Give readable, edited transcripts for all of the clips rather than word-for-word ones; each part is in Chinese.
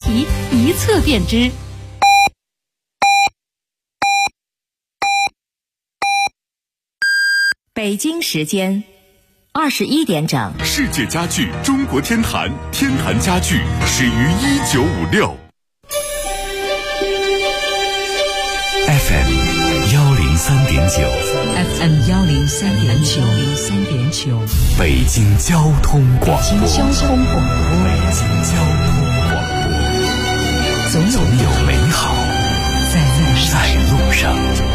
题一测便知。北京时间21点整， 世界家具中国天坛，天坛家具始于1956。FM 103.9， 北京交通广播，总有美好在路上。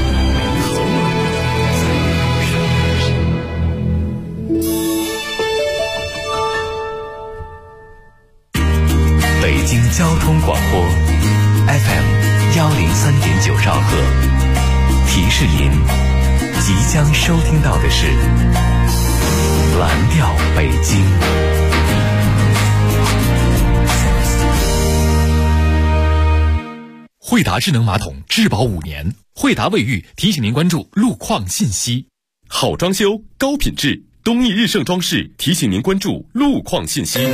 北京交通广播 FM 103.9兆赫，提示您即将收听到的是蓝调北京。惠达智能马桶质保5年，惠达卫浴提醒您关注路况信息。好装修高品质，东义日盛装饰提醒您关注路况信息。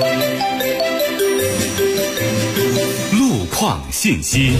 路况信息。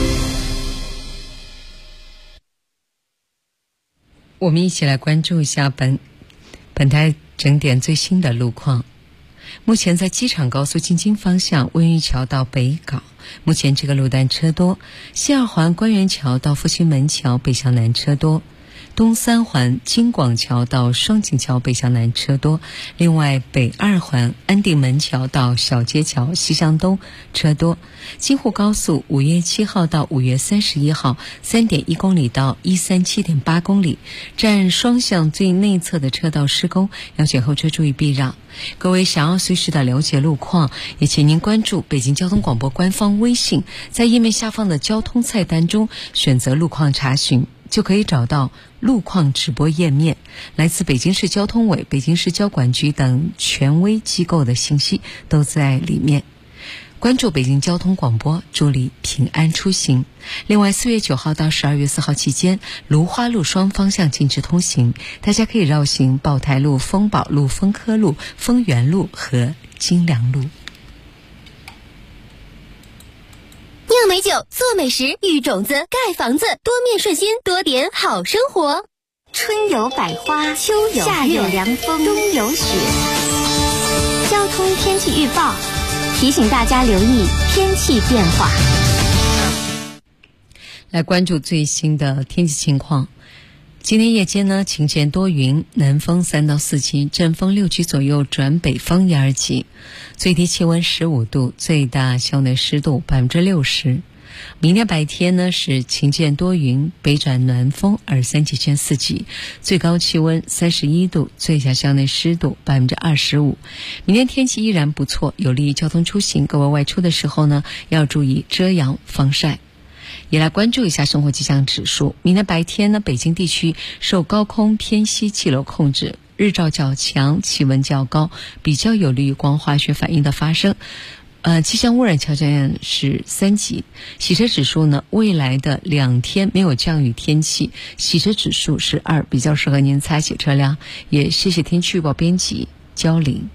我们一起来关注一下本台整点最新的路况。目前在机场高速进京方向温榆桥到北碏，目前这个路段车多；西二环官园桥到复兴门桥北向南车多；东三环京广桥到双井桥北向南车多。另外北二环安定门桥到小街桥西向东车多。京沪高速5月7号到5月31号 3.1 公里到137.8公里，占双向最内侧的车道施工，要请后车注意避让。各位想要随时的了解路况，也请您关注北京交通广播官方微信，在页面下方的交通菜单中选择路况查询，就可以找到路况直播页面，来自北京市交通委、北京市交管局等权威机构的信息都在里面。关注北京交通广播，助力平安出行。另外4月9号到12月4号期间，芦花路双方向禁止通行，大家可以绕行宝台路、丰宝路、丰科路、丰源路和金良路。 酿美酒，做美食，育种子，盖房子，多面顺心，多点好生活。春有百花，秋有夏有凉风，冬有雪。交通天气预报提醒大家留意天气变化。 来关注最新的天气情况。今天夜间呢，晴间多云，南风3到4级，阵风6级左右转北风1、2级，最低气温15度，最大校内湿度60%。明天白天呢是晴间多云，北转南风2、3级见4级，最高气温31度，最小校内湿度25%。明天天气依然不错，有利于交通出行，各位外出的时候呢要注意遮阳防晒。也来关注一下生活气象指数。明天白天呢，北京地区受高空偏西气流控制，日照较强，气温较高，比较有利于光化学反应的发生。气象污染条件是3级。洗车指数呢，未来的2天没有降雨天气，洗车指数是2，比较适合您擦洗车辆。也谢谢天气预报编辑焦玲。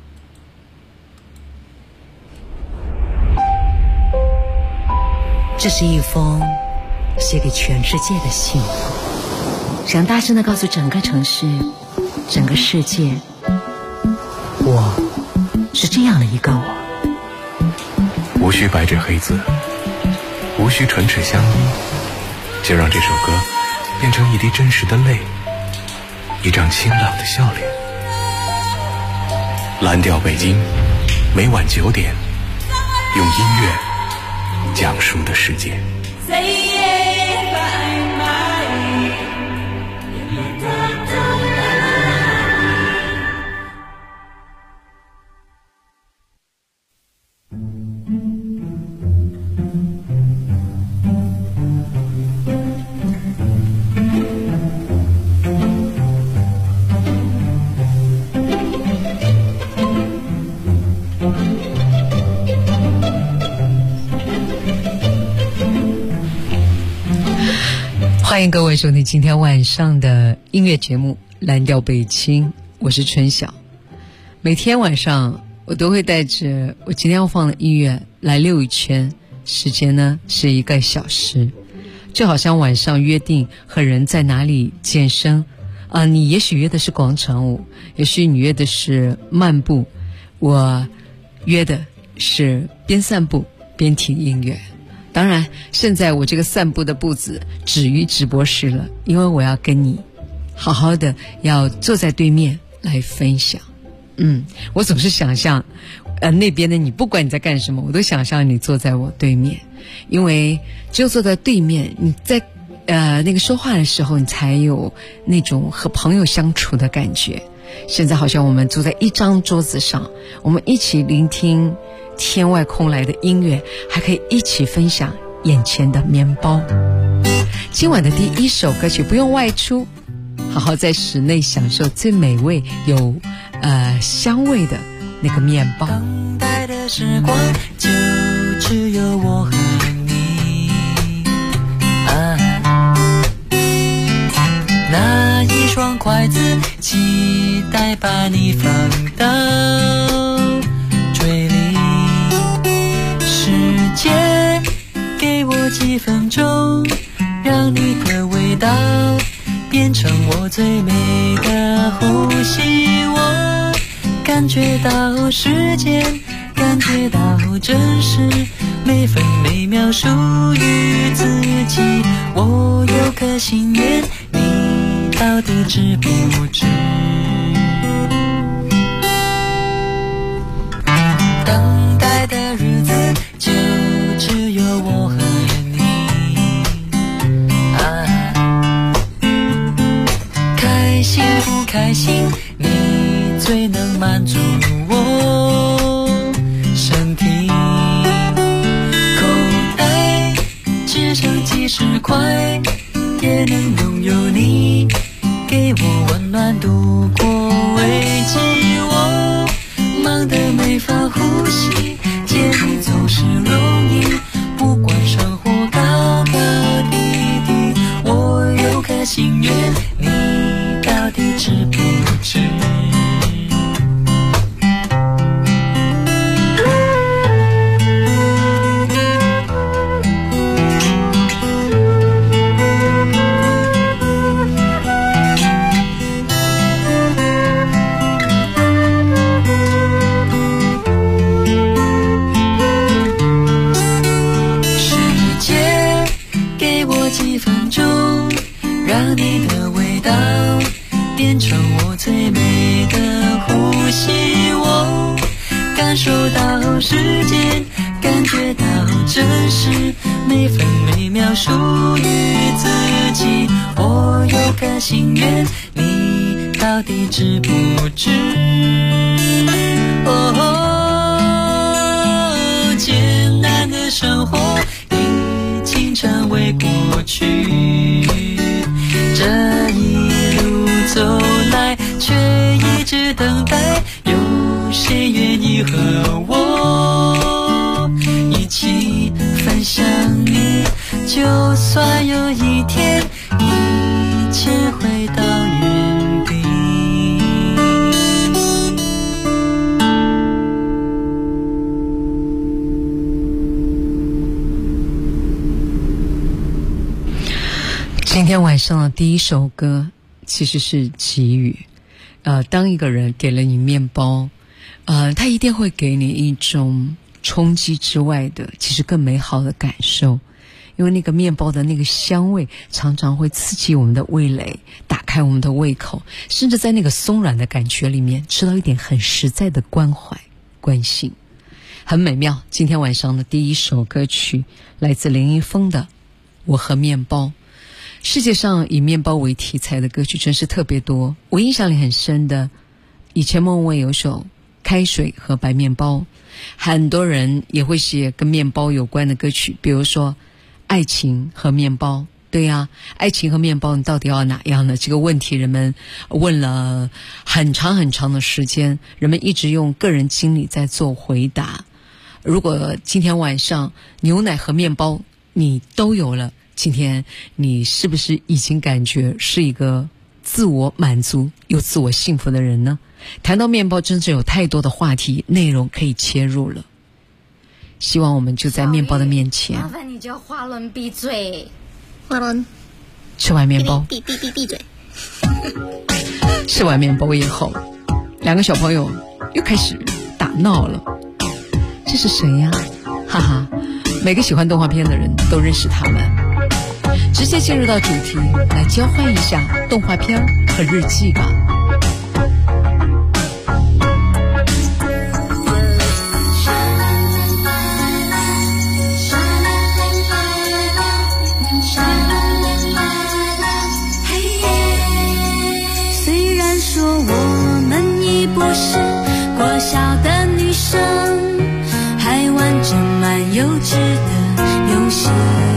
这是一封写给全世界的信，想大声地告诉整个城市、整个世界，我是这样的一个我。 无需白纸黑字，无需唇齿相依，就让这首歌变成一滴真实的泪，一张清朗的笑脸。蓝调北京，每晚9点，用音乐讲述的世界。 欢迎各位收听今天晚上的音乐节目《蓝调北京》，我是春晓。每天晚上我都会带着我今天要放的音乐来溜一圈， 时间呢是1个小时，就好像晚上约定和人在哪里健身你也许约的是广场舞，也许你约的是漫步，我约的是边散步边听音乐。当然现在我这个散步的步子止于直播室了，因为我要跟你好好的要坐在对面来分享。我总是想象那边的你，不管你在干什么，我都想象你坐在我对面，因为只有坐在对面，你在那个说话的时候，你才有那种和朋友相处的感觉。现在好像我们坐在一张桌子上，我们一起聆听天外空来的音乐，还可以一起分享眼前的面包。今晚的第1首歌曲不用外出，好好在室内享受最美味有香味的那个面包。 等待的时光就只有我和你那一双筷子期待把你放到嘴里，世界给我几分钟，让你的味道变成我最美的呼吸。我感觉到时间，感觉到真实，每分每秒属于自己。我有颗心愿，你到底知不知？等待的日子就只有我和你开心不开心，你最能满足我身体。口袋只剩几10块，也能拥有你给我温暖度过危机。我忙得没法呼吸，见你总是容易，不管生活高高低低。我有颗心愿，你到底知不知？让你的味道变成我最美的呼吸。我感受到时间，感觉到真实，每分每秒属于自己。我有颗心愿，你到底知不知？艰难的生活已经成为过去，这一路走来，却一直等待，有谁愿意和我一起分享你？就算有一天一切回到原地。 今天晚上的第1首歌其实是给予。当一个人给了你面包，他一定会给你一种冲击之外的其实更美好的感受，因为那个面包的那个香味常常会刺激我们的味蕾，打开我们的胃口，甚至在那个松软的感觉里面吃到一点很实在的关怀关心，很美妙。今天晚上的第1首歌曲来自林一峰的《我和面包》。世界上以面包为题材的歌曲真是特别多，我印象里很深的，以前莫文蔚有首开水和白面包，很多人也会写跟面包有关的歌曲，比如说爱情和面包。对呀，爱情和面包你到底要哪样呢？这个问题人们问了很长很长的时间，人们一直用个人经历在做回答。如果今天晚上牛奶和面包你都有了，今天你是不是已经感觉是一个自我满足又自我幸福的人呢？谈到面包，真是有太多的话题内容可以切入了。 希望我们就在面包的面前。 麻烦你叫华伦闭嘴。 华伦， 吃完面包， 闭嘴。 吃完面包以后，两个小朋友又开始打闹了。这是谁呀？哈哈，每个喜欢动画片的人都认识他们。直接进入到主题，来交换一下动画片和日记吧。 虽然说我们已不是国小的女生，还玩着蛮幼稚的游戏，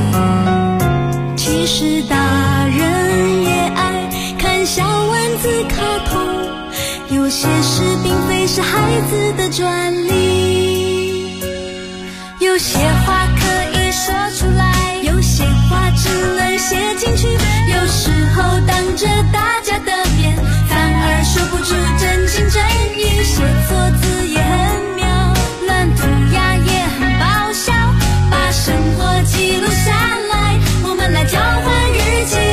其实大人也爱看小丸子卡通，有些事并非是孩子的专利，有些话可以说出来，有些话只能写进去，有时候当着大家的面反而说不出真情真意，写错字也很妙，乱涂鸦也很爆笑，把生活记录下来，我们来交换日记。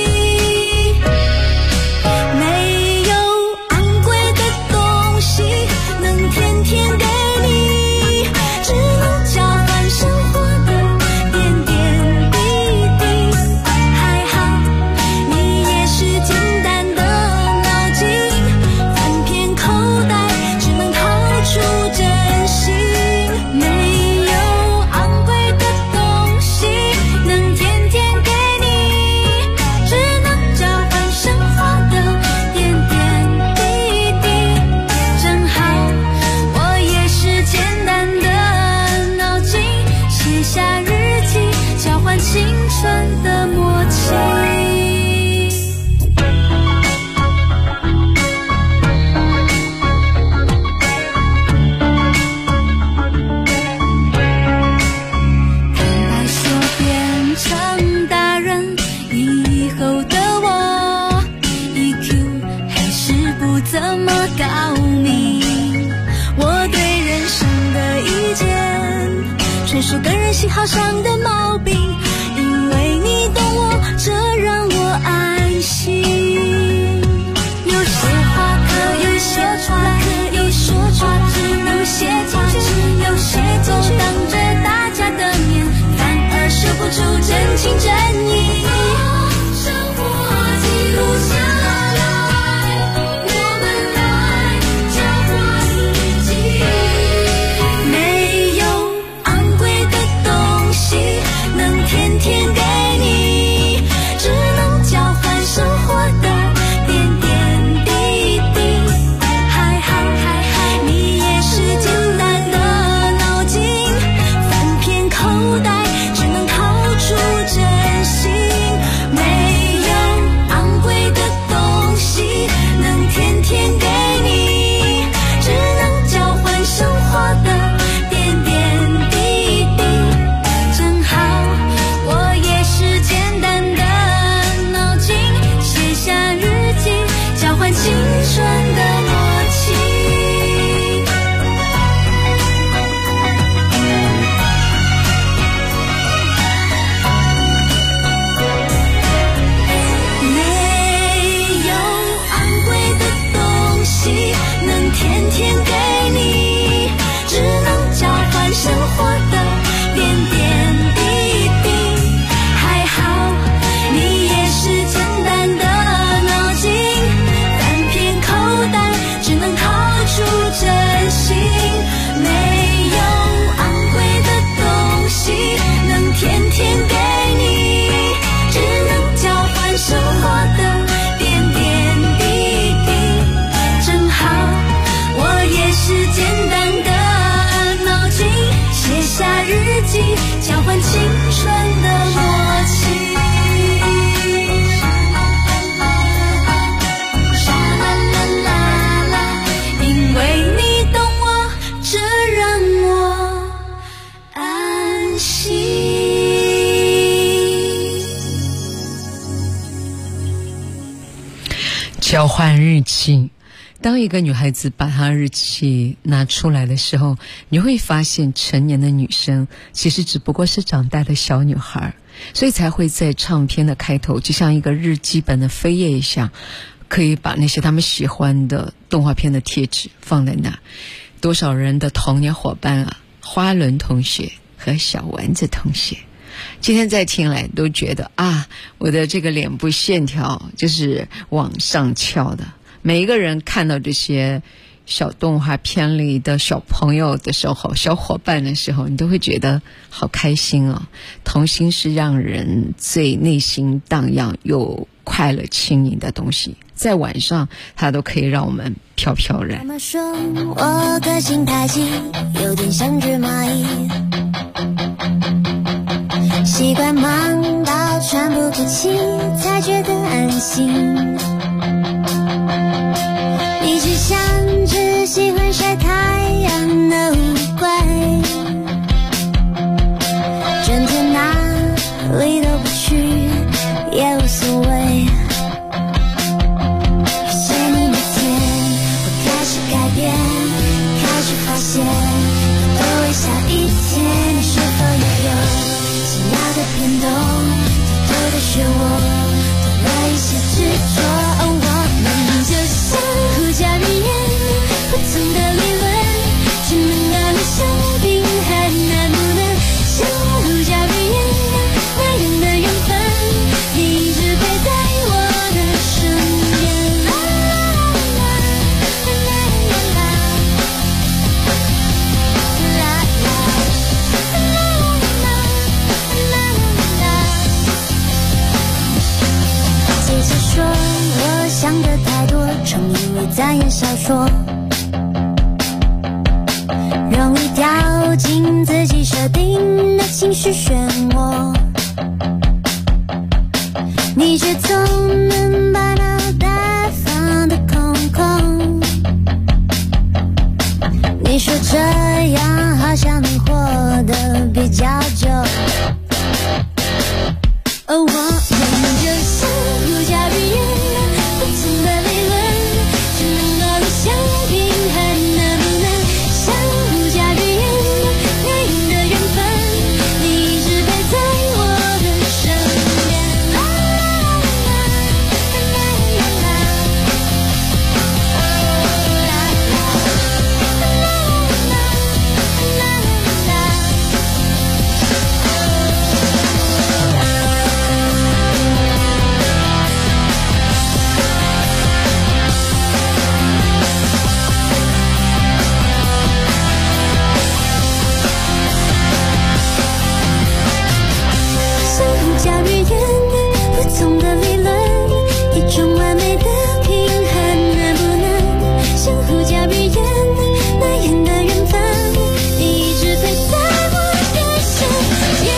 没有昂贵的东西能天天给你，只能交换生活的点点滴滴。还好你也是简单的脑筋，翻遍口袋只能掏出真心。没有昂贵的东西能天天给你，只能交换生活的点点滴滴。正好我也是简单的脑筋，写下日记，交换青春的默契。坦白说，变成大人以后的我 EQ 还是不怎么高明，我对人生的意见纯属个人喜好上的毛病，因为你懂我，这让我安心。有些话可以说出来，有些进去，有些就当着大家的面反而说不出真情真意。生活记录下来，我们来交换日记。没有昂贵的东西能天天给你，只能交换生活的点点滴滴。还好你也是简单的脑筋，翻遍口袋只能掏出真心。没有昂贵的东西能天天给你，只能交换生活的点点滴滴。正好我也是简单的脑筋，写下日记，交换青春的默契。没有昂贵的东西能天天给你，只能交换生活的点点滴滴。还好你也是简单的脑筋，翻遍口袋只能掏出真心。没有昂贵的东西能天天给你，只能交换生活的点点滴滴。正好我也是简单的脑筋，写下日记，交换青春的默契。沙啦啦啦啦，因为你懂我，这让我安心。 交换日记， 当一个女孩子把她日记拿出来的时候，你会发现成年的女生其实只不过是长大的小女孩，所以才会在唱片的开头就像一个日记本的扉页一样，可以把那些他们喜欢的动画片的贴纸放在那。多少人的童年伙伴啊，花轮同学和小丸子同学，今天再听来都觉得啊，我的这个脸部线条就是往上翘的。每一个人看到这些小动画片里的小朋友的时候，小伙伴的时候，你都会觉得好开心哦。童心是让人最内心荡漾又快乐轻盈的东西，在晚上它都可以让我们飘飘然。 妈妈说我个性太急，有点像只蚂蚁，习惯忙到喘不过气才觉得安心，一直像只喜欢晒太阳的乌龟，整天哪里都不去也无所谓。遇见你那天我开始改变，开始发现多微小一天，你是否也有想要的变动，偷偷的学我多了一些执着。我们就像互加语言，不同的理论只能拿来相比，还能不能像互加语言那样的缘分，你一直陪在我的身边。啦啦啦啦啦啦。姐姐说我想的太多，常以为在演小说，容易掉进自己设定的情绪漩涡，你却总能把脑袋放得空空。你说这样好像能活得比较久，而我们就像互加语言，不同的理论只能够相比，还能不能像互加语言那样的缘分，你一直陪在我的身边。啦啦啦啦啦像互加语言，不同的理论，一种完美的平衡，能不能像互加语言那样的缘分，你一直陪在我的身边。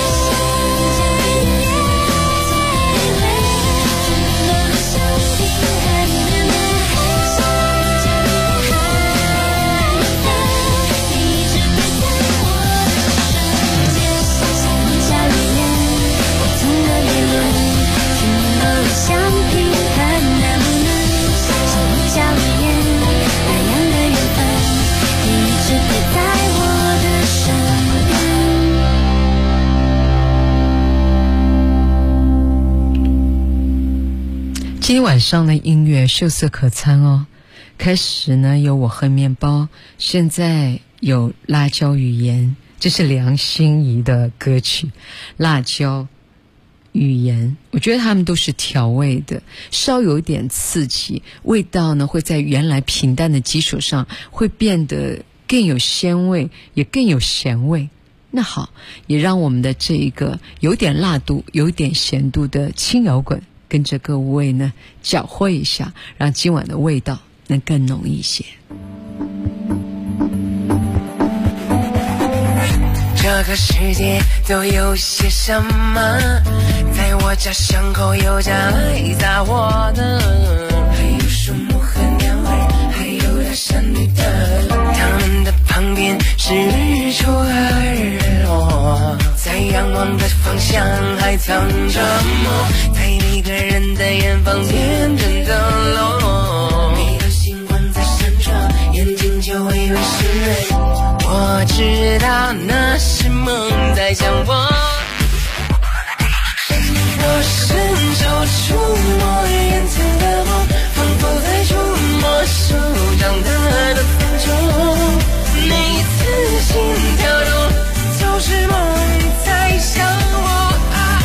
今天晚上的音乐秀色可餐哦。开始呢有我和面包，现在有辣椒语言，这是梁心颐的歌曲辣椒语言。我觉得他们都是调味的，稍有一点刺激，味道呢会在原来平淡的基础上会变得更有鲜味，也更有咸味。那好，也让我们的这一个有点辣度有点咸度的轻摇滚跟着各位呢搅和一下，让今晚的味道能更浓一些。 这个世界都有些什么，在我家巷口有家来杂货的，还有树木和鸟儿，还有大山里的，他们的旁边是日出和日落，在仰望的方向还藏着梦，在每个人的远方点灯的落，每个星光在我知道那是梦在想我，我伸手触摸眼前的梦，仿佛在触摸手掌的风中，每一次心跳动就是梦在想我，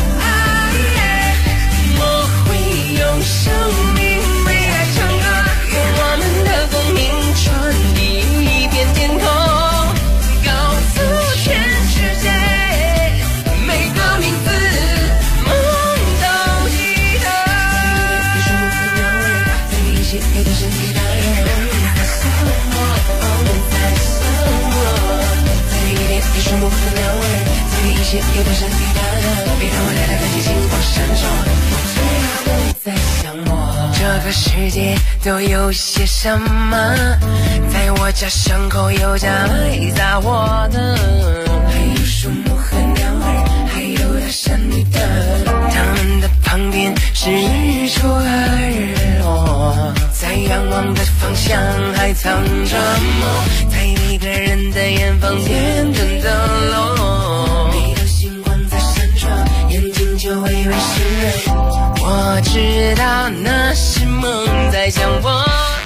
我会用生命为爱唱歌，用我们的共鸣传递一片天空，告诉全世界每个名字梦都记得，你说我的鸟儿在一起黑的身体的人在想我，在想我，在一点你说我的鸟儿在一起黑的身体的人，别让我来看见星光闪烁，只要你在想我，这个世界都有些什么，在我家伤口有着爱砸我的，还有树木和鸟儿，还有那山里的，他们的旁边是日出和日落，在仰望的方向还藏着梦，在每个人的眼房点灯的笼，每道星光在闪烁，眼睛就微微湿润，我知道那是梦在想我，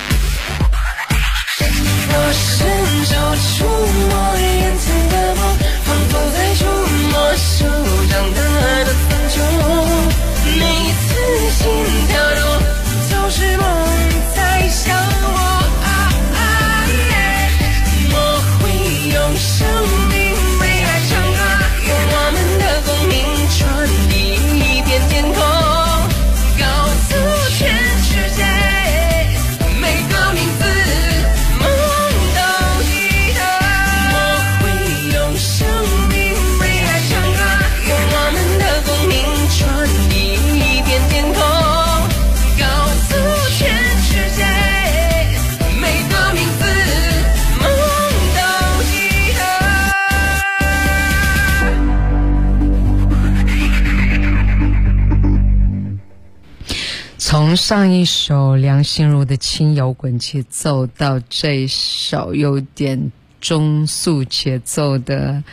我伸手触摸眼前的梦，仿佛在触摸手掌的风中，每一次心跳动就是梦在想我，我会用生命为爱唱歌，用我们的共鸣传递一片天空，告诉全世界每个名字梦都记得，我会用生命为爱唱歌，用我们的共鸣传递一片天空，告诉全世界每个名字梦都记得。 从上一首梁心如的轻摇滚节奏到这一首有点中速节奏的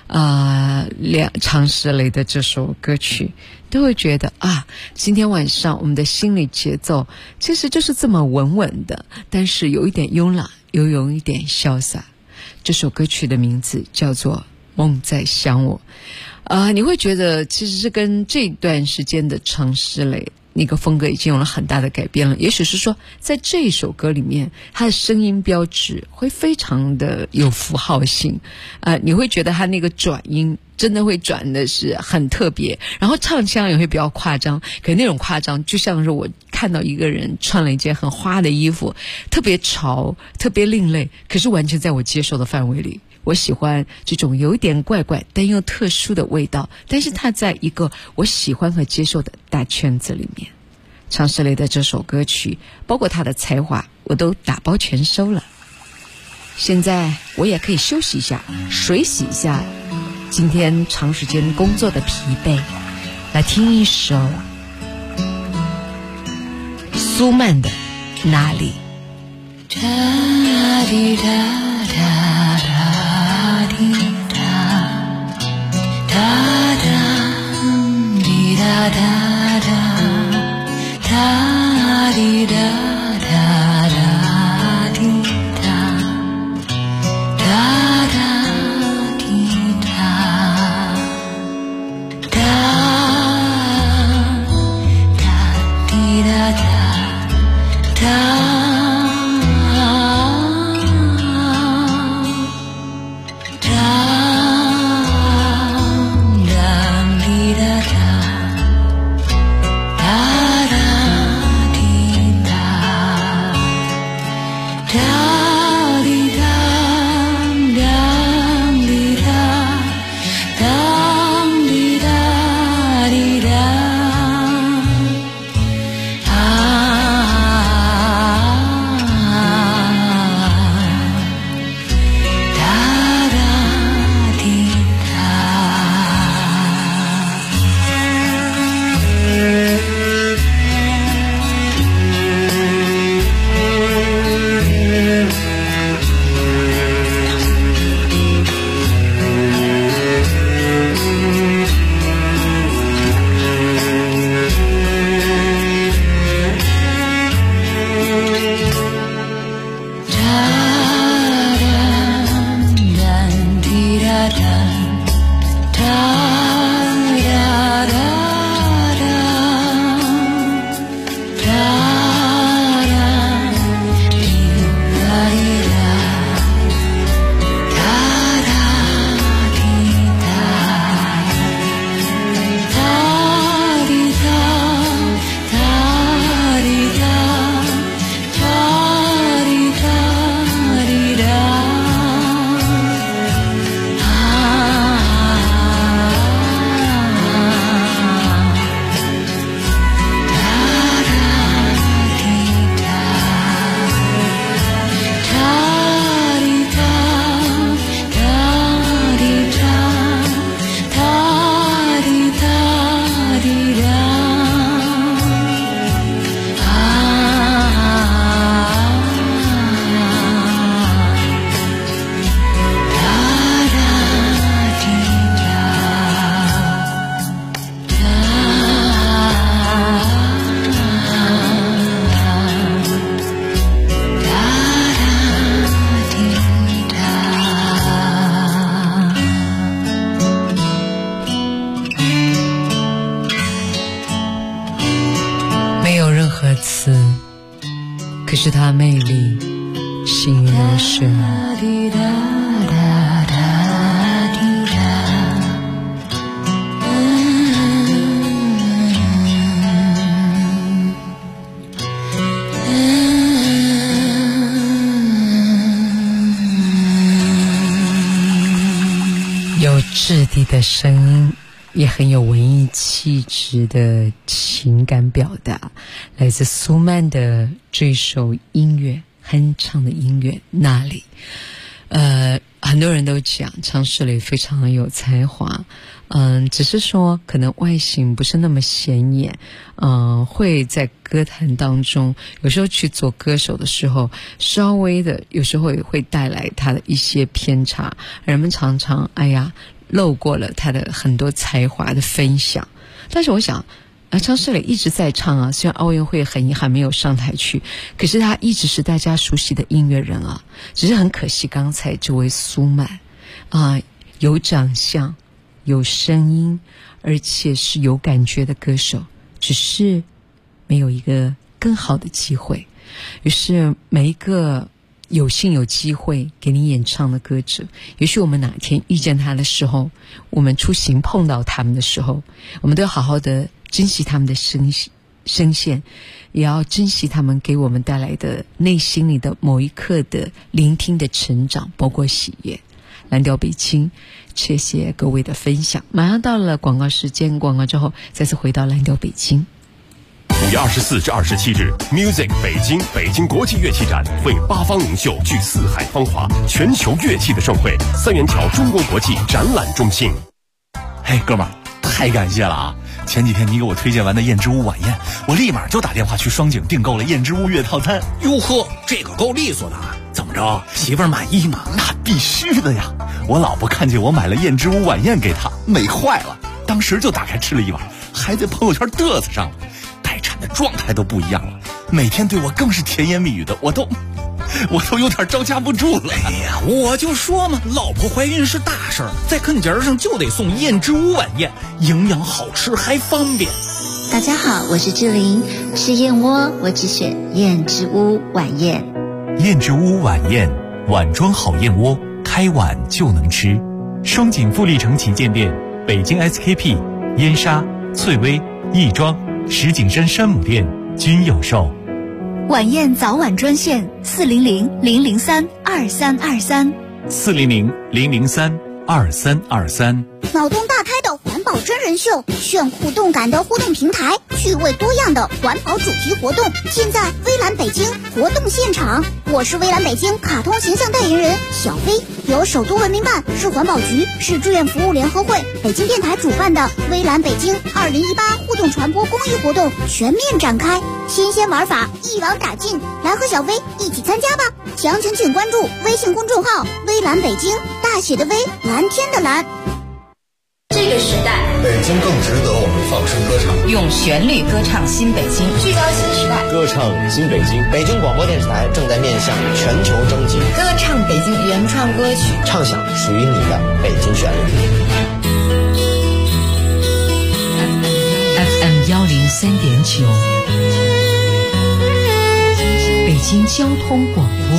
常石磊的这首歌曲，都会觉得今天晚上我们的心理节奏其实就是这么稳稳的，但是有一点慵懒，又有一点潇洒。这首歌曲的名字叫做《梦在想我》。你会觉得其实是跟这段时间的常石磊那个风格已经有了很大的改变了，也许是说在这一首歌里面他的声音标志会非常的有符号性，你会觉得他那个转音真的会转的是很特别，然后唱腔也会比较夸张，可那种夸张就像是我看到一个人穿了一件很花的衣服，特别潮特别另类，可是完全在我接受的范围里。我喜欢这种有一点怪怪但又特殊的味道，但是它在一个我喜欢和接受的大圈子里面。常石磊的这首歌曲包括他的才华我都打包全收了，现在我也可以休息一下，水洗一下今天长时间工作的疲惫，来听一首苏曼的《哪里》。 哒滴哒哒哒滴哒哒哒滴哒哒哒哒滴哒哒哒滴哒哒哒滴哒哒哒滴哒哒哒。哒是它魅力吸引人生。有质地的声音，也很有文艺气质的情感表达，来自苏曼的这首音乐，哼唱的音乐那里。很多人都讲唱诗蕾非常有才华，只是说可能外形不是那么显眼，会在歌坛当中有时候去做歌手的时候，稍微的有时候也会带来他的一些偏差，人们常常漏过了他的很多才华的分享。但是我想张世磊一直在唱啊，虽然奥运会很遗憾没有上台去，可是他一直是大家熟悉的音乐人啊。只是很可惜，刚才这位苏曼有长相，有声音，而且是有感觉的歌手，只是没有一个更好的机会。于是每一个有幸有机会给你演唱的歌者，也许我们哪天遇见他的时候，我们出行碰到他们的时候，我们都要好好的珍惜他们的声线，也要珍惜他们给我们带来的内心里的某一刻的聆听的成长，包括喜悦。蓝调北京，谢谢各位的分享。马上到了广告时间，广告之后再次回到蓝调北京。 5月24至27日 Music 北京国际乐器展，为八方名秀聚四海芳华，全球乐器的盛会，三元桥中国国际展览中心。 嘿，哥们儿，太感谢了啊！前几天你给我推荐完的燕之屋晚宴，我立马就打电话去双井订购了燕之屋月套餐。 哟呵，这个够利索的，怎么着，媳妇儿满意吗？ 那必须的呀！我老婆看见我买了燕之屋晚宴给她，美坏了，当时就打开吃了一碗，还在朋友圈嘚瑟上了。待产的状态都不一样了，每天对我更是甜言蜜语的，我都有点招架不住了。 哎呀，我就说嘛，老婆怀孕是大事儿，在坑节上就得送燕之屋晚宴，营养好吃还方便。 大家好，我是志玲，吃燕窝我只选燕之屋晚宴。 燕之屋晚宴，碗装好燕窝，开碗就能吃。双井富力城旗舰店、北京 SKP、燕莎、翠微、亦庄、石景山山姆店均有售。 晚宴早晚专线400-003-2323 400-003-2323。 脑洞大开的环保真人秀，炫酷动感的互动平台，趣味多样的环保主题活动，尽在微蓝北京活动现场。我是微蓝北京卡通形象代言人小飞，由首都文明办、市环保局、市志愿服务联合会、北京电台主办的微蓝北京2018互动传播公益活动全面展开，新鲜玩法一网打尽，来和小飞一起参加吧！详情请关注微信公众号微蓝北京，大写的微，蓝天的蓝。 这个时代， 北京更值得我们放声歌唱， 用旋律歌唱新北京，聚焦新时代， 歌唱新北京。北京广播电视台正在面向全球征集， 歌唱北京原创歌曲， 唱响属于你的北京旋律。 FM 103.9，北京交通广播，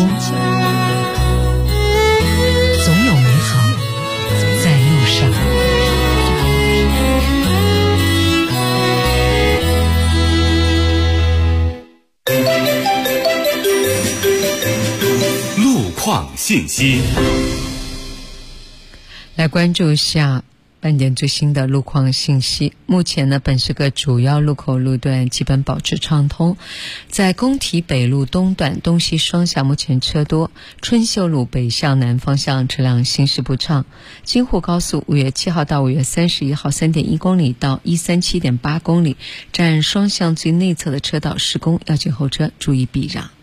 总有美好在路上。 况信息， 来关注一下半点最新的路况信息。目前呢，本市各主要路口路段基本保持畅通。在工体北路东段东西双向目前车多，春秀路北向南方向车辆行驶不畅。京沪高速5月7号到5月31号 3.1 公里到137.8公里，占双向最内侧的车道施工，要请后车注意避让。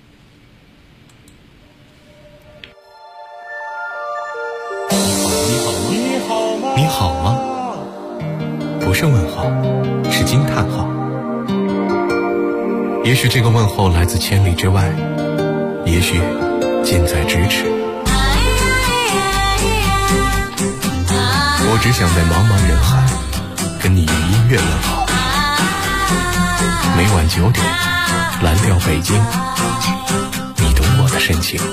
你好吗？不是问号，是惊叹号。也许这个问候来自千里之外，也许近在咫尺。我只想在茫茫人海跟你用音乐问好。每晚9点蓝调北京，你懂我的深情。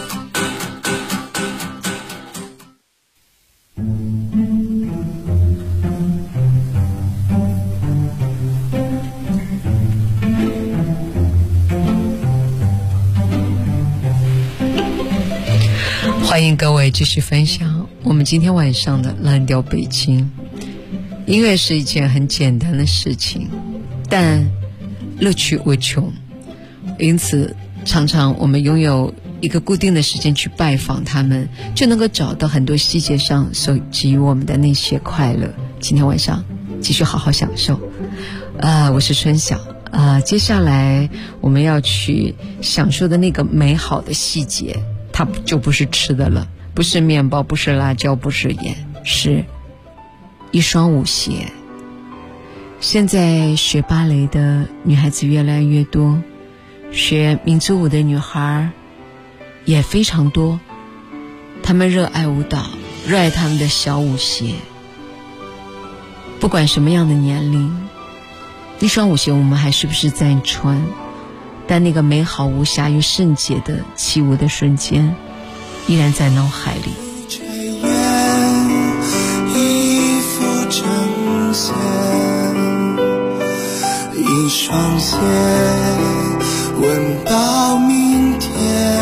欢迎各位继续分享我们今天晚上的蓝调北京。音乐是一件很简单的事情，但乐趣无穷，因此常常我们拥有一个固定的时间去拜访他们，就能够找到很多细节上所给予我们的那些快乐。今天晚上继续好好享受。我是春晓。接下来我们要去享受的那个美好的细节，它就不是吃的了，不是面包，不是辣椒，不是盐，是一双舞鞋。现在学芭蕾的女孩子越来越多，学民族舞的女孩也非常多，她们热爱舞蹈，热爱她们的小舞鞋。不管什么样的年龄，那双舞鞋我们还是不是在穿，但那个美好无瑕又圣洁的起舞的瞬间依然在脑海里。 一副呈现，一双鞋闻到明天，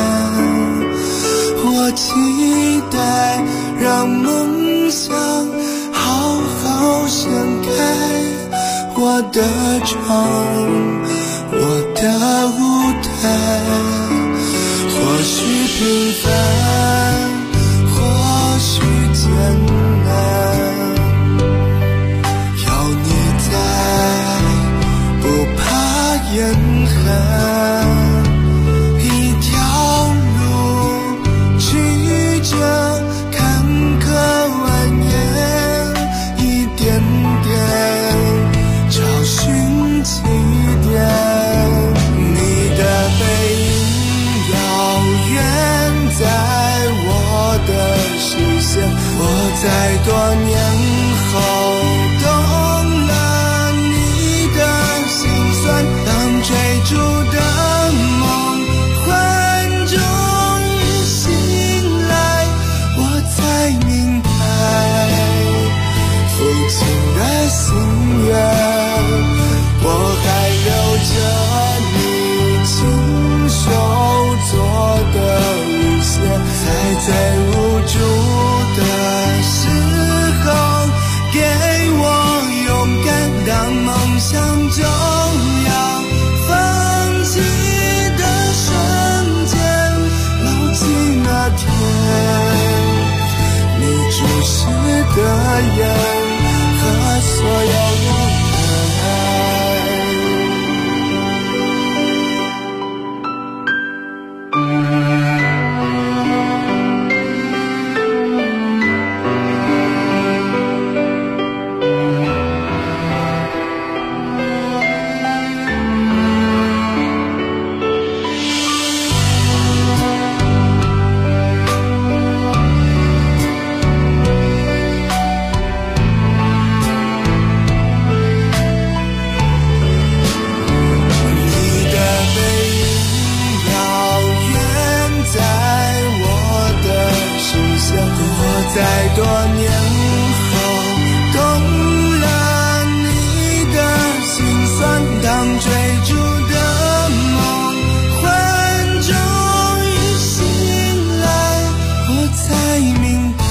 我期待让梦想好好盛开，我的床，我的舞台，或许平凡，或许艰难，有你在，不怕严寒，一条路曲折坎坷蜿蜒，一点点找寻起点。你的背影遥远在我的视线，我在多年后懂了你的心酸。当追逐的梦幻终于醒来，我才明白父亲的心愿。我还留着你亲手做的舞鞋，在最无助的时候给我勇敢。当梦想就要放弃的瞬间，牢记那天你注视的眼和所有的爱。在多年后懂了你的心酸，当追逐的梦幻终于醒来，我才明白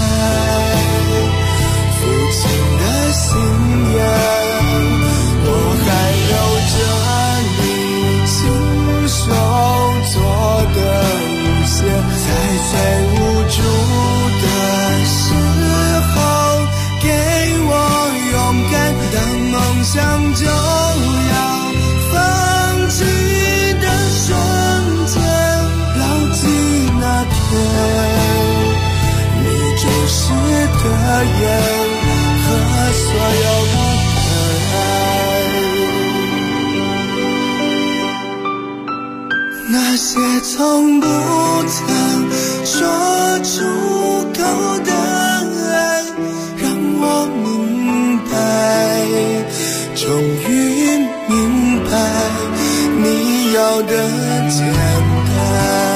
父亲的心愿。我还留着你亲手做的舞鞋，在最无助的时候给我勇敢。当梦想就要放弃的瞬间，牢记那天你注视的眼和所有的爱。那些从不曾说出口的爱，让我明白，终于明白，你有的简单。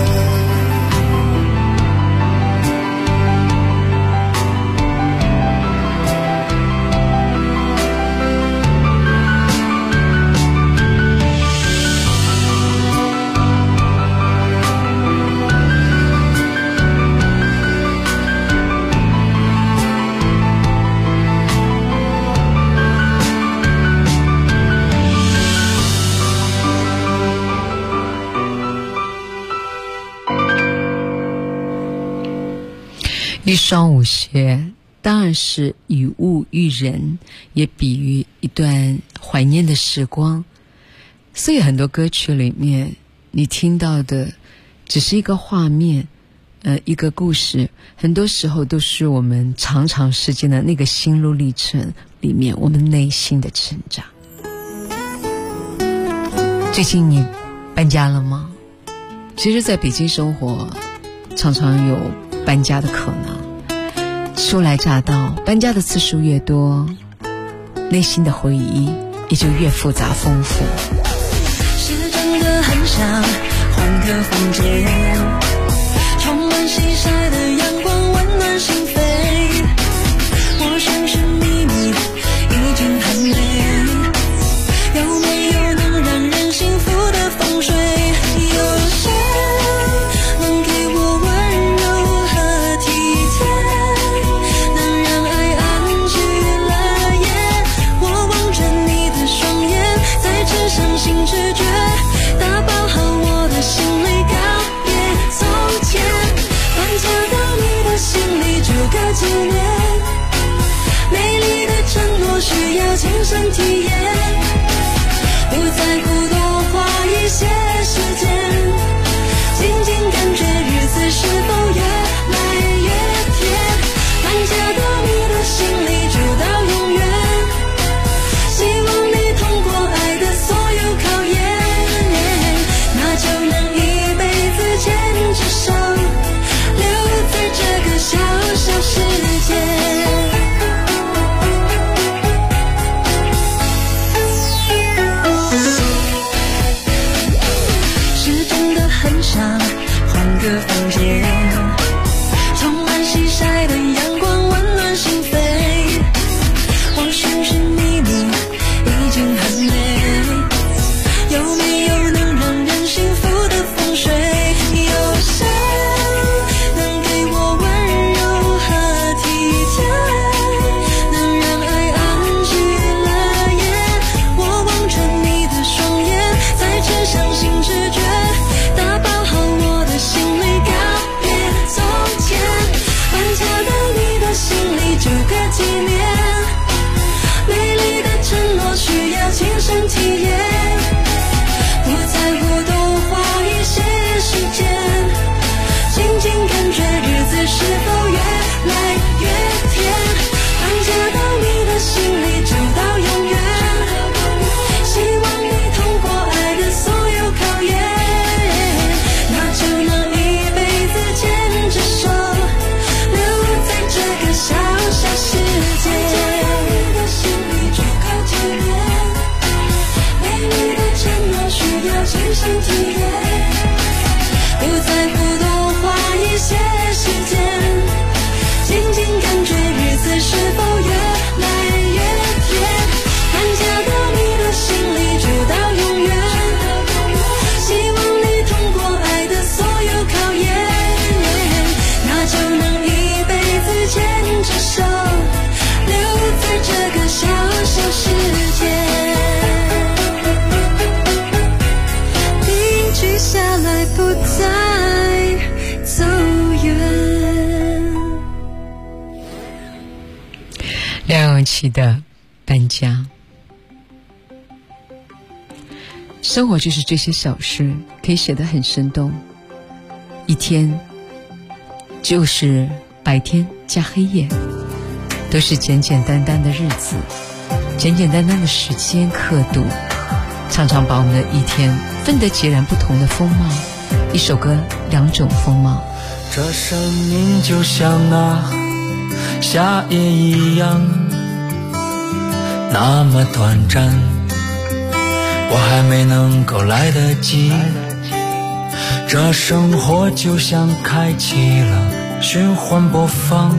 一双舞鞋当然是以物喻人，也比喻一段怀念的时光。所以很多歌曲里面你听到的只是一个画面，一个故事，很多时候都是我们长长时间的那个心路历程里面我们内心的成长。最近你搬家了吗？其实在北京生活常常有搬家的可能，初来乍到，搬家的次数越多，内心的回忆也就越复杂丰富。 是真的很想换个房间，充满西晒的阳光温暖心扉，我寻寻觅觅已经很累，有没有能让人幸福的风水？有谁能给我温柔和体贴，能让爱安居乐业？我望着你的双眼，在纸上新直觉，打包好我的行李告别从前，搬家到你的心里就个纪念，美丽的承诺需要亲身体验，不在乎多花一些时间，静静感觉日子是否越来越甜，搬家到你的心里就到永远，希望你通过爱的所有考验，那就能一辈子牵着手，留在这个小小世界。是真的很想换个房间，充满西晒的阳光温暖心扉，我寻寻觅觅已经很累，有没有能让人幸福的风水？有谁能给我温柔和体贴，能让爱安居乐业？我望着你的双眼，在纸上新直觉，打包好我的行李告别从前，搬家到你的心里就个纪念，美丽的承诺需要亲身体验，不在乎多花一些时间，静静感觉日子是否越来越甜，搬家到你的心里就到永远，希望你通过爱的所有考验，那就能一辈子牵着手，留在这个小小世界，你的心里就够纪念，美丽的承诺需要亲身体验，不在乎多花一些时间，静静感觉日子是否越来越甜，搬家到你的心里就到永远，希望你通过爱的所有考验，那就能一辈子牵着手，留在这个小小世界，定居下来不再走远。 梁咏琪的搬家。生活就是这些小事，可以写得很生动。一天就是白天加黑夜，都是简简单单的日子，简简单单的时间刻度，常常把我们的一天分得截然不同的风貌。一首歌，两种风貌。 这生命就像那夏夜一样，那么短暂， 我还没能够来得及，这生活就像开启了循环播放，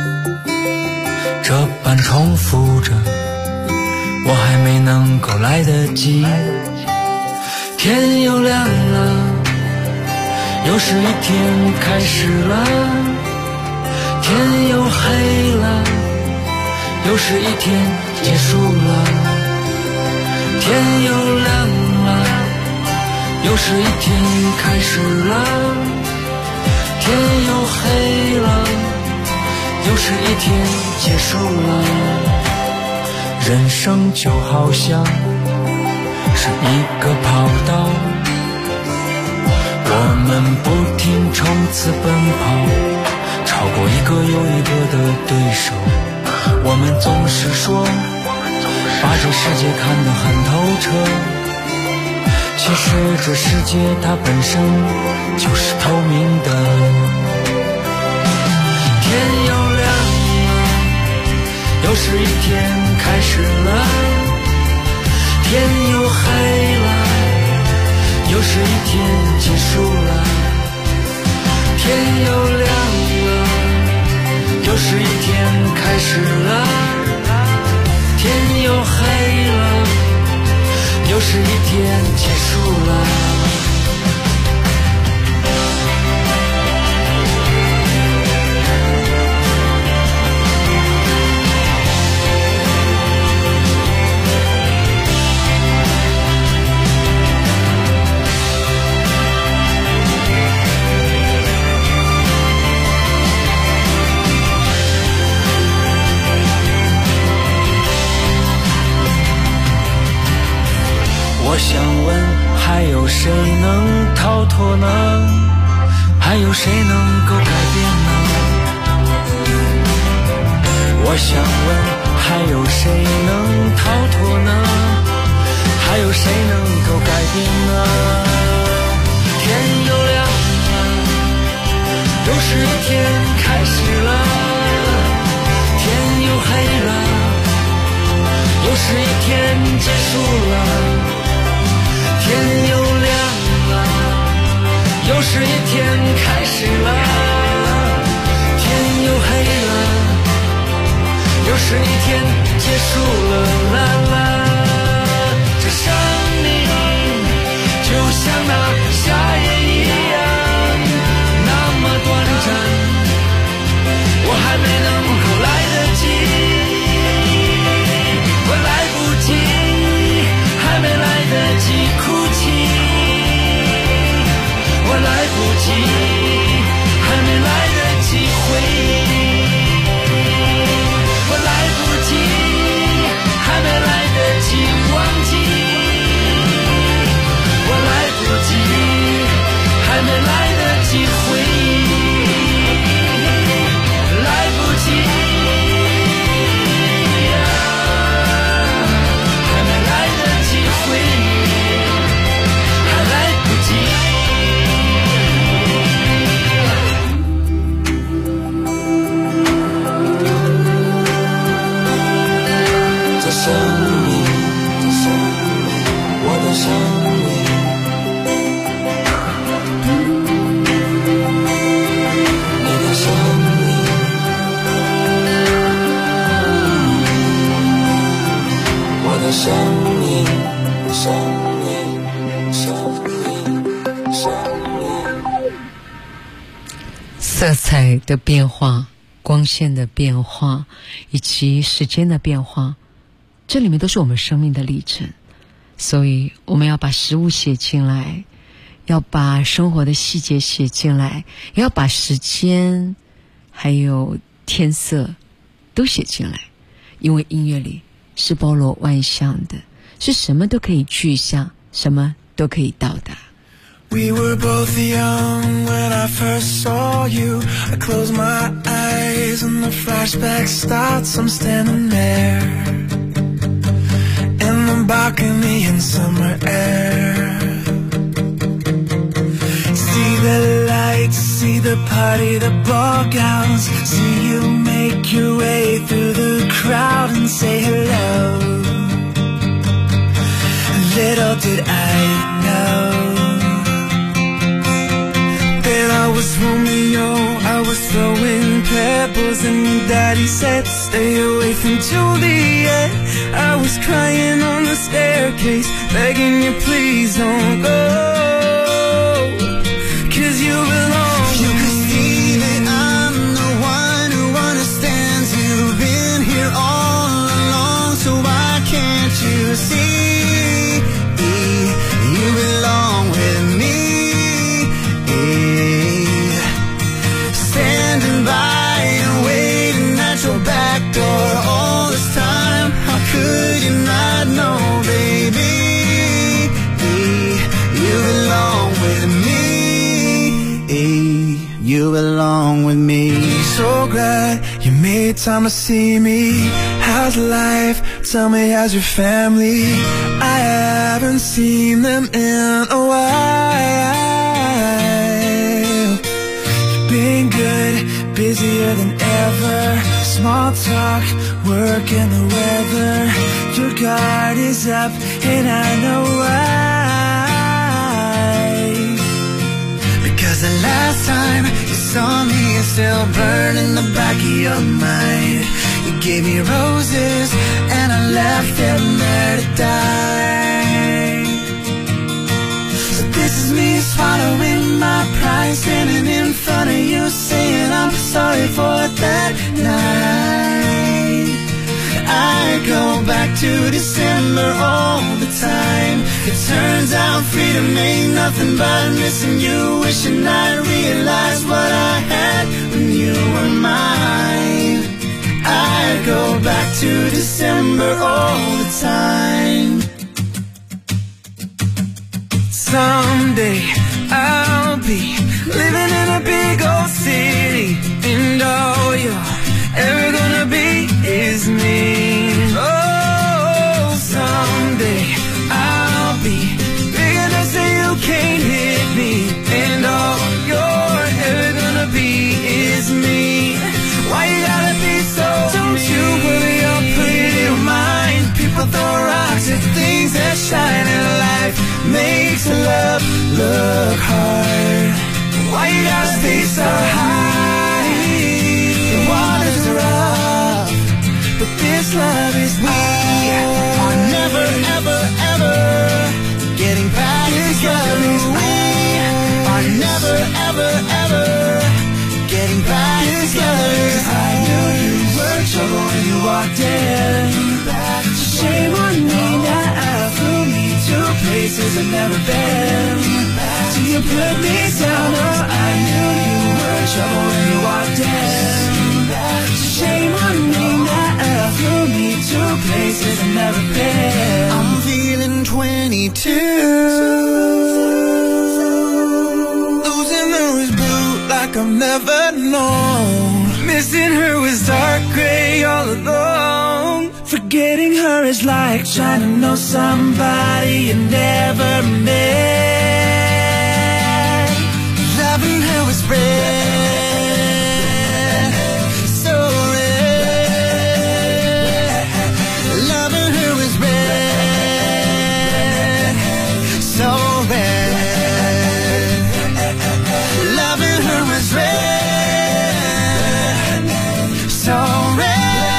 这般重复着，我还没能够来得及。天又亮了，又是一天开始了，天又黑了，又是一天结束了，天又亮了，又是一天开始了，天又黑了，又是一天结束了。人生就好像是一个跑道，我们不停冲刺奔跑，超过一个又一个的对手。我们总是说把这世界看得很透彻，其实这世界它本身就是透明的。天又亮了，又是一天开始了，天又黑了，又是一天结束了，天又亮了，又是一天开始了，天又黑了，又是一天结束了。我想问，还有谁能逃脱呢？还有谁能够改变呢？我想问，还有谁能逃脱呢？还有谁能够改变呢？天又亮了，又是一天开始了，天又黑了，又是一天结束了，天又亮了，又是一天开始了，天又黑了，又是一天结束了，啦啦。这生命就像那夏夜一样，那么短暂，我还没能够来得及，我来不及，还没来得及哭泣，我来不及，还没来得及回忆，我来不及，还没来得及忘记，我来不及，还没来得及回忆，来不及，还没来得及回忆，还来不及。这生命，我的生命，你的生命，我的生命，生命，生命，生命。 色彩的变化，光线的变化，以及时间的变化，这里面都是我们生命的历程。所以我们要把食物写进来，要把生活的细节写进来，也要把时间还有天色都写进来。因为音乐里是包罗万象的，是什么都可以具象，什么都可以到达。 We were both young when I first saw you. I close my eyes and the flashback starts. I'm standing there in the balcony in summer air. See the lights, see the party, the ball gowns. See you make your way through the crowd and say hello. Little was and Daddy said stay away from Juliet. I was crying on the staircase, begging you please don't go, 'cause you belong. You could see that I'm the one who understands. You've been here all along, so why can't you see? You belong with me. Standing by and waiting at your back door all this time. How could you not know, baby? You belong with me. You belong with me. So glad you made time to see me. How's life? Tell me, how's your family? I haven't seen them in a while. Been good, busier than ever. Small talk, work and the weather. Your guard is up and I know why. Because the last time you saw me, it's still burning in the back of your mind. You gave me roses and I left them there to die. So this is me swallowing my pride, standing in front of you saying I'm sorry for that night. I go back to December all the time. It turns out freedom ain't nothing but missing you, wishing I realized what I had when you were mine. I go back to December all the time. Someday I'll be living in a big old city, and all you're ever gonna be is me. Oh, someday I'll be big enough so you can't hit me, and all you're ever gonna be is me. Why you gotta be so Don't mean? You worry, I'll put it in your mind. People throw rocks at things that shine, and life makes love look hard. Why you gotta stay so high? The water's rough, but this love is we are never, ever, ever getting back together. We are never, ever, ever getting back together. 'Cause I knew you were trouble when you walked in. Shame on me that I flew me to places I've never been. So you put me down, oh, I knew you were trouble when you walked in. Shame on me that I flew me to places I've never been. I'm feeling 22. Losing her was blue like I've never known. Missing her was dark gray all alone. Forgetting her is like trying to know somebody you never met. Loving her was red, so red. Loving her was red, so red. Loving her was red, so red.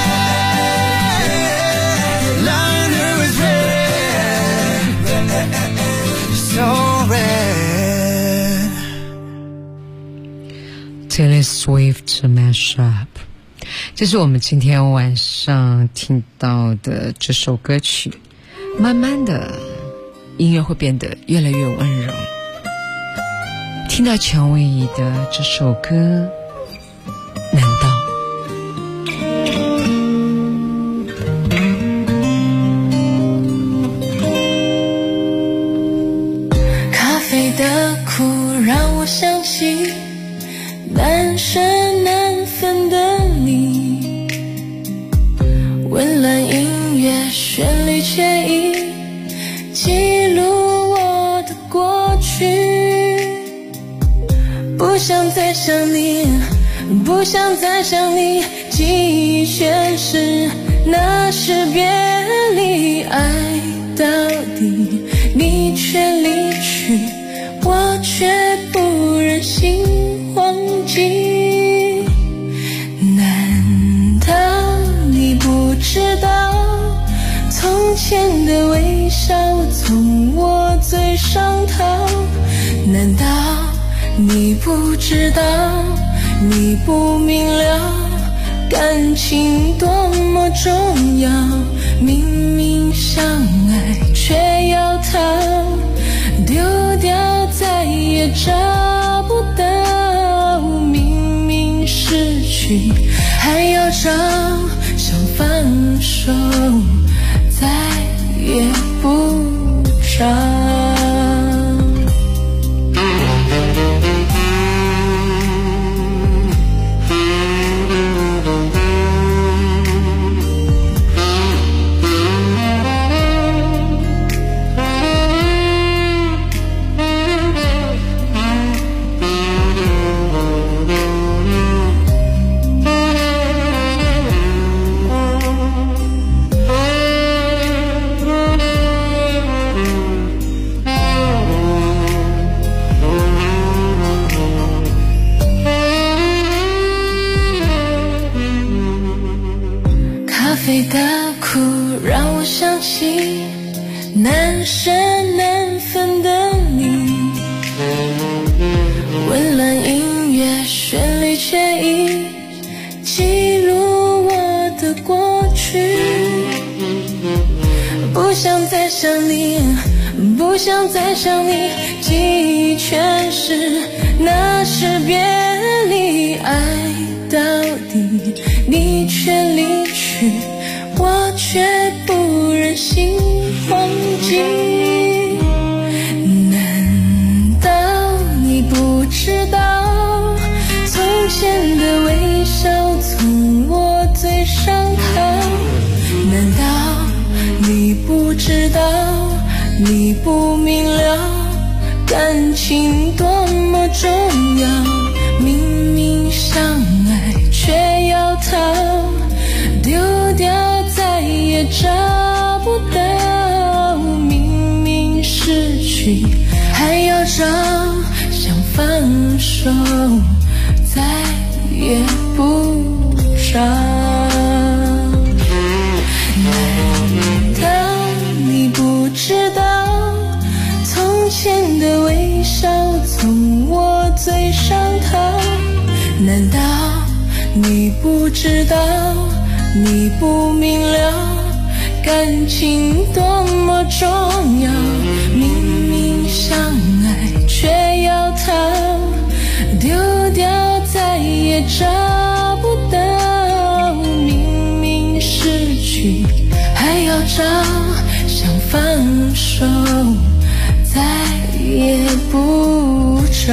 Taylor Swift Mashup， 这是我们今天晚上听到的这首歌曲。慢慢的，音乐会变得越来越温柔。听到乔维怡的这首歌，难道？ 咖啡的苦让我想起难舍难分的你，温暖音乐旋律惬意，记录我的过去。不想再想你，不想再想你，记忆全是那是别离，爱到底你却离去，我却不忍心忘记。难的微笑从我嘴上逃，难道你不知道，你不明了，感情多么重要，明明相爱却要逃，丢掉再也找不到，明明失去还要找，想放手再也不找。的苦让我想起难舍难分的你，温暖音乐旋律却已记录我的过去，不想再想你，不想再想你，记忆全是那时别离，爱到底你却离去，我却不忍心忘记。难道你不知道，从前的微笑从我嘴上逃？难道你不知道，你不明了，感情多么重要，明明相爱却要逃，丢掉再也找不到，明明失去还要找，想放手再也不找。难道你不知道，从前的微笑从我嘴上逃？难道你不知道，你不明了，感情多么重要，明明相爱却要逃，丢掉再也找不到，明明失去还要找，想放手再也不找。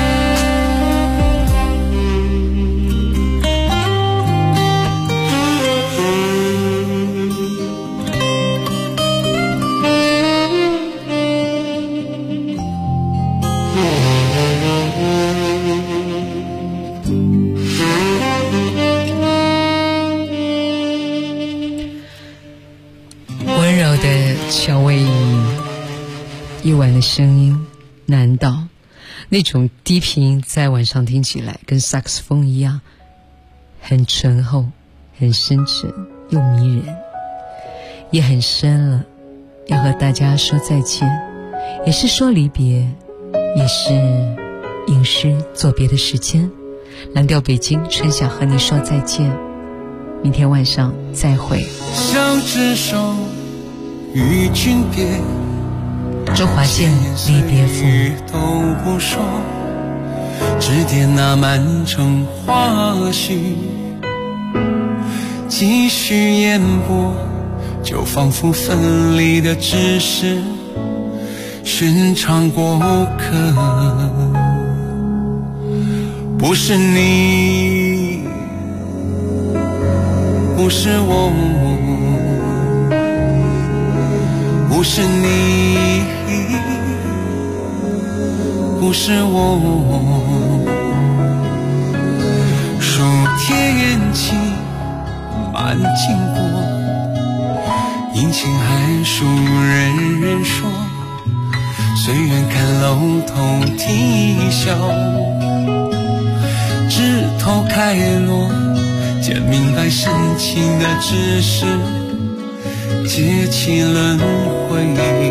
乔薇夜晚的声音，难道那种低频在晚上听起来跟萨克斯风一样，很醇厚，很深沉又迷人，也很深了。要和大家说再见，也是说离别，也是吟诗作别的时间。蓝调北京，春晓和你说再见，明天晚上再会。 手指手与君别， 周华健离别赋都不说，只点那满城花絮，继续演播，就仿佛分离的只是寻常过客。不是你，不是我，不是你，不是我，数天气满经过，阴晴寒暑人人说，随缘看楼头啼笑，枝头开落，见明白深情的只是结起轮回。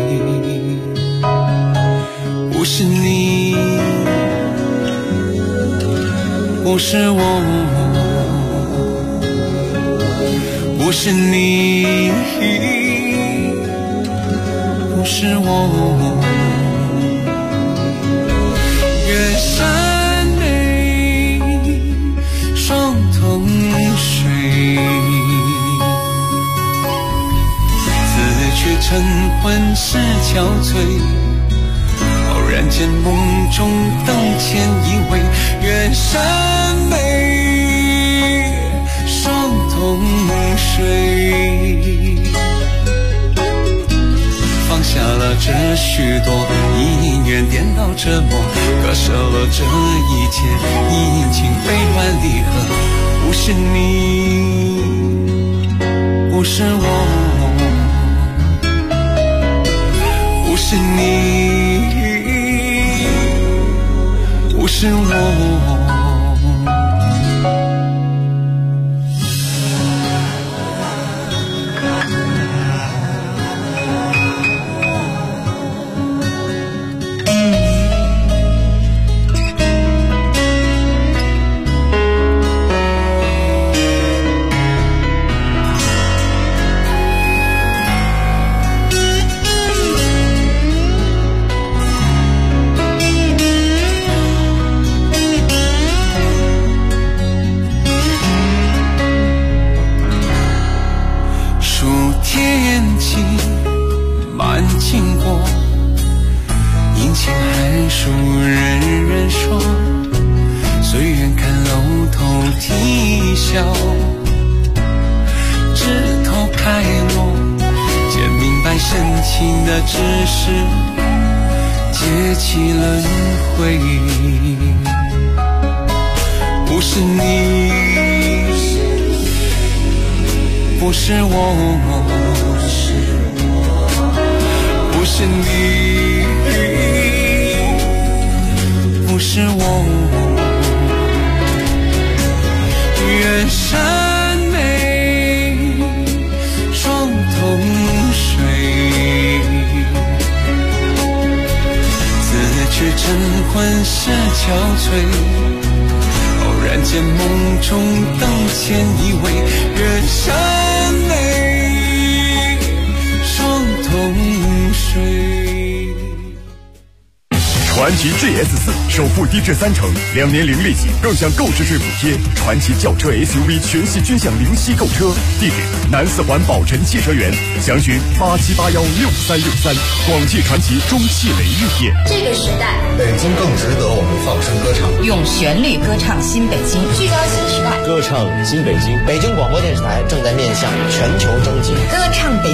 不是你，不是我，不是你，不是我。远山内，双同水，此去晨昏是憔悴。偶然间梦中灯前依偎，远山内，双同水。放下了这许多，因缘颠倒折磨，割舍了这一切，已经悲欢离合。不是你，不是我，不是你，不是我。 传祺 GS4 首付低至30%，2年零利息，更享购置税补贴。传祺轿车 SUV 全系均享零息购车。地址：南四环宝辰汽车园，详询87816363。广汽传祺中汽雷玉店。 这个时代， 北京更值得我们放声歌唱， 用旋律歌唱新北京，聚焦新时代， 歌唱新北京。北京广播电视台正在面向全球征集歌唱北